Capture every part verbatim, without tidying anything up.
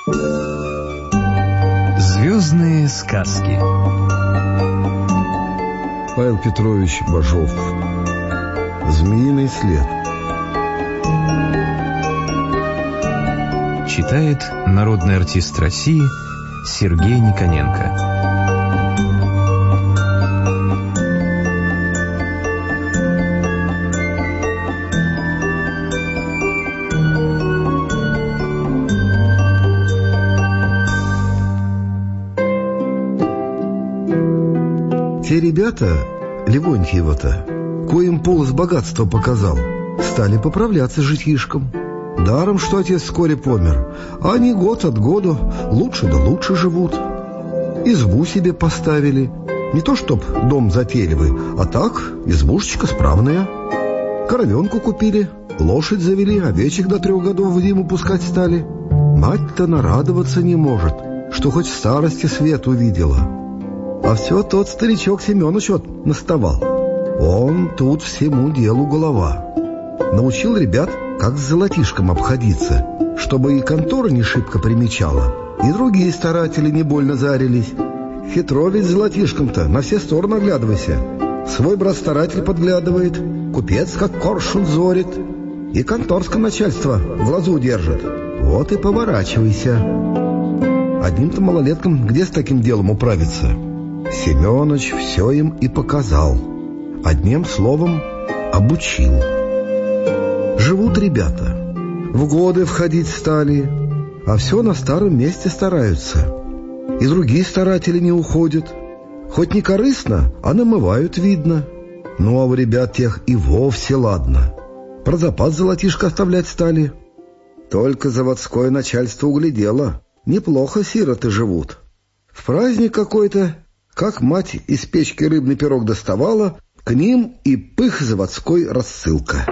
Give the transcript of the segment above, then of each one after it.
Звездные сказки. Павел Петрович Бажов. Змеиный след. Читает народный артист России Сергей Никоненко. Те ребята, Левонтьева-то, коим полос богатства показал, стали поправляться житьишком. Даром, что отец вскоре помер, а они год от года лучше да лучше живут. Избу себе поставили. Не то чтоб дом затейливый, а так избушечка справная. Коровенку купили, лошадь завели, овечек до трех годов в зиму пускать стали. Мать-то нарадоваться не может, что хоть в старости свет увидела. А все тот старичок Семеныч вот наставал. Он тут всему делу голова. Научил ребят, как с золотишком обходиться, чтобы и контора не шибко примечала, и другие старатели не больно зарились. Хитро ведь с золотишком-то, на все стороны оглядывайся. Свой брат-старатель подглядывает, купец как коршун зорит, и конторское начальство в глазу держит. Вот и поворачивайся. Одним-то малолеткам где с таким делом управиться? Семеныч все им и показал. Одним словом, обучил. Живут ребята. В годы входить стали, а все на старом месте стараются. И другие старатели не уходят. Хоть не корыстно, а намывают, видно. Ну, а у ребят тех и вовсе ладно. Про запас золотишко оставлять стали. Только заводское начальство углядело. Неплохо сироты живут. В праздник какой-то, как мать из печки рыбный пирог доставала, к ним и пых заводской рассылка.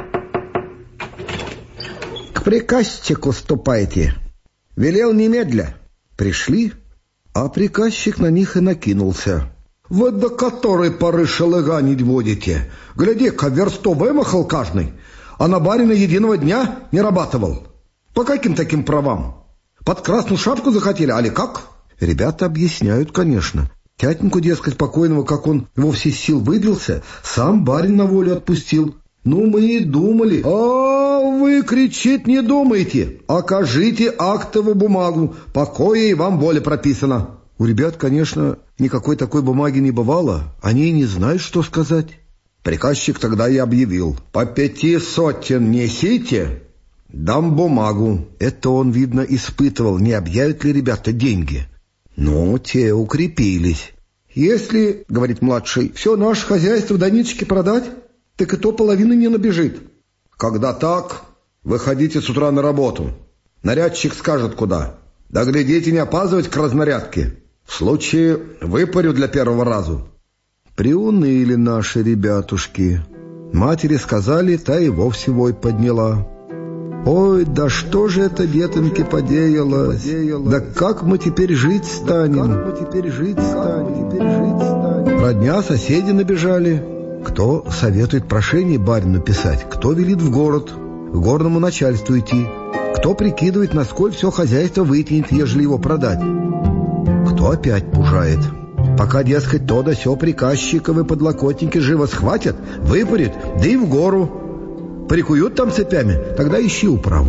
«К приказчику ступайте. Велел немедля». Пришли, а приказчик на них и накинулся. «Вы до которой поры шелыганить будете? Гляди-ка, версту вымахал каждый, а на барина единого дня не работал. По каким таким правам? Под красную шапку захотели, али как?» Ребята объясняют, конечно. Тятеньку, дескать, покойного, как он вовсе с сил выбился, сам барин на волю отпустил. Ну, мы и думали. А вы, кричит, не думайте. Окажите актовую бумагу, покое и вам воля прописана. У ребят, конечно, никакой такой бумаги не бывало. Они и не знают, что сказать. Приказчик тогда и объявил: по пяти сотен несите, дам бумагу. Это он, видно, испытывал, не объявят ли ребята деньги. Ну, те укрепились. «Если, — говорит младший, — все наше хозяйство до ниточки продать, так и то половины не набежит». «Когда так, выходите с утра на работу. Нарядчик скажет, куда. Да глядите, не опаздывать к разнарядке. В случае выпарю для первого разу». Приуныли наши ребятушки. Матери сказали, та и вовсе вой подняла. «Ой, да что же это, детоньки, подеялось? Да как мы теперь жить станем? Как мы теперь жить станем? Родня, соседи набежали. Кто советует прошение барину писать, кто велит в город, к горному начальству идти, кто прикидывает, насколько все хозяйство вытянет, ежели его продать. Кто опять пужает. Пока, дескать, то да сё приказчиковы подлокотники живо схватят, выпарят, да и в гору. Прикуют там цепями, тогда ищи управу».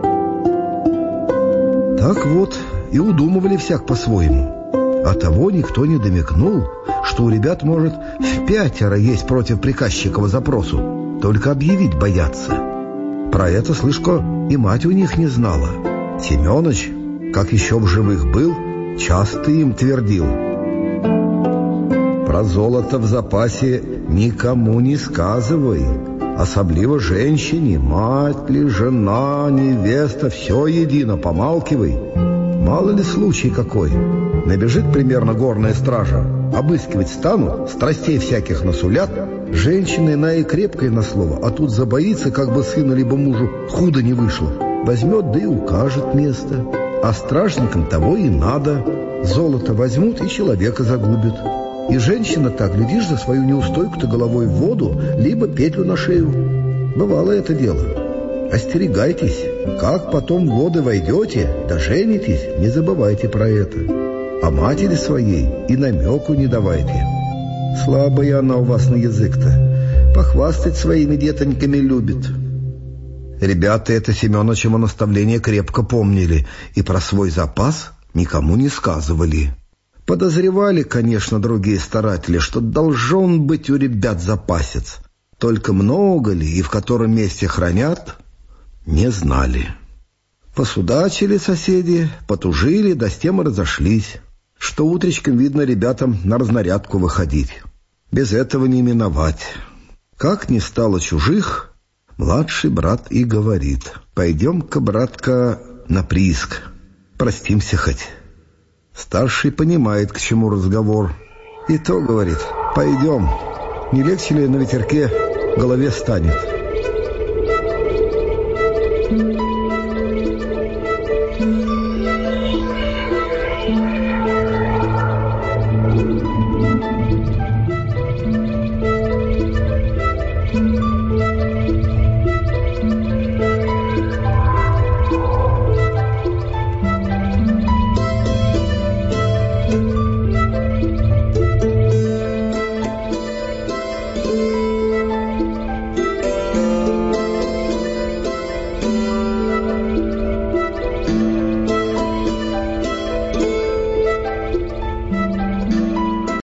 Так вот и удумывали всяк по-своему. А того никто не домекнул, что у ребят, может, в пятеро есть против приказчикова запросу, только объявить боятся. Про это, слышко, и мать у них не знала. Семеныч, как еще в живых был, часто им твердил: про золото в запасе никому не сказывай. Особливо женщине, мать ли, жена, невеста, все едино, помалкивай. Мало ли случай какой. Набежит примерно горная стража, обыскивать станут, страстей всяких насулят. Женщина иная и крепкая на слово, а тут забоится, как бы сыну либо мужу худо не вышло. Возьмет, да и укажет место. А стражникам того и надо. Золото возьмут и человека загубят. И женщина так, глядишь, за свою неустойку-то головой в воду, либо петлю на шею. Бывало это дело. Остерегайтесь. Как потом в воды войдете, да женитесь, не забывайте про это. А матери своей и намеку не давайте. Слабая она у вас на язык-то. Похвастать своими детоньками любит. Ребята это Семеновичево наставление крепко помнили и про свой запас никому не сказывали. Подозревали, конечно, другие старатели, что должен быть у ребят запасец. Только много ли и в котором месте хранят, не знали. Посудачили соседи, потужили, да с тем и разошлись, что утречком, видно, ребятам на разнарядку выходить. Без этого не миновать. Как не стало чужих, младший брат и говорит: «Пойдем-ка, братка, на прииск, простимся хоть». Старший понимает, к чему разговор. И то говорит: «Пойдем, не легче ли на ветерке голове станет?»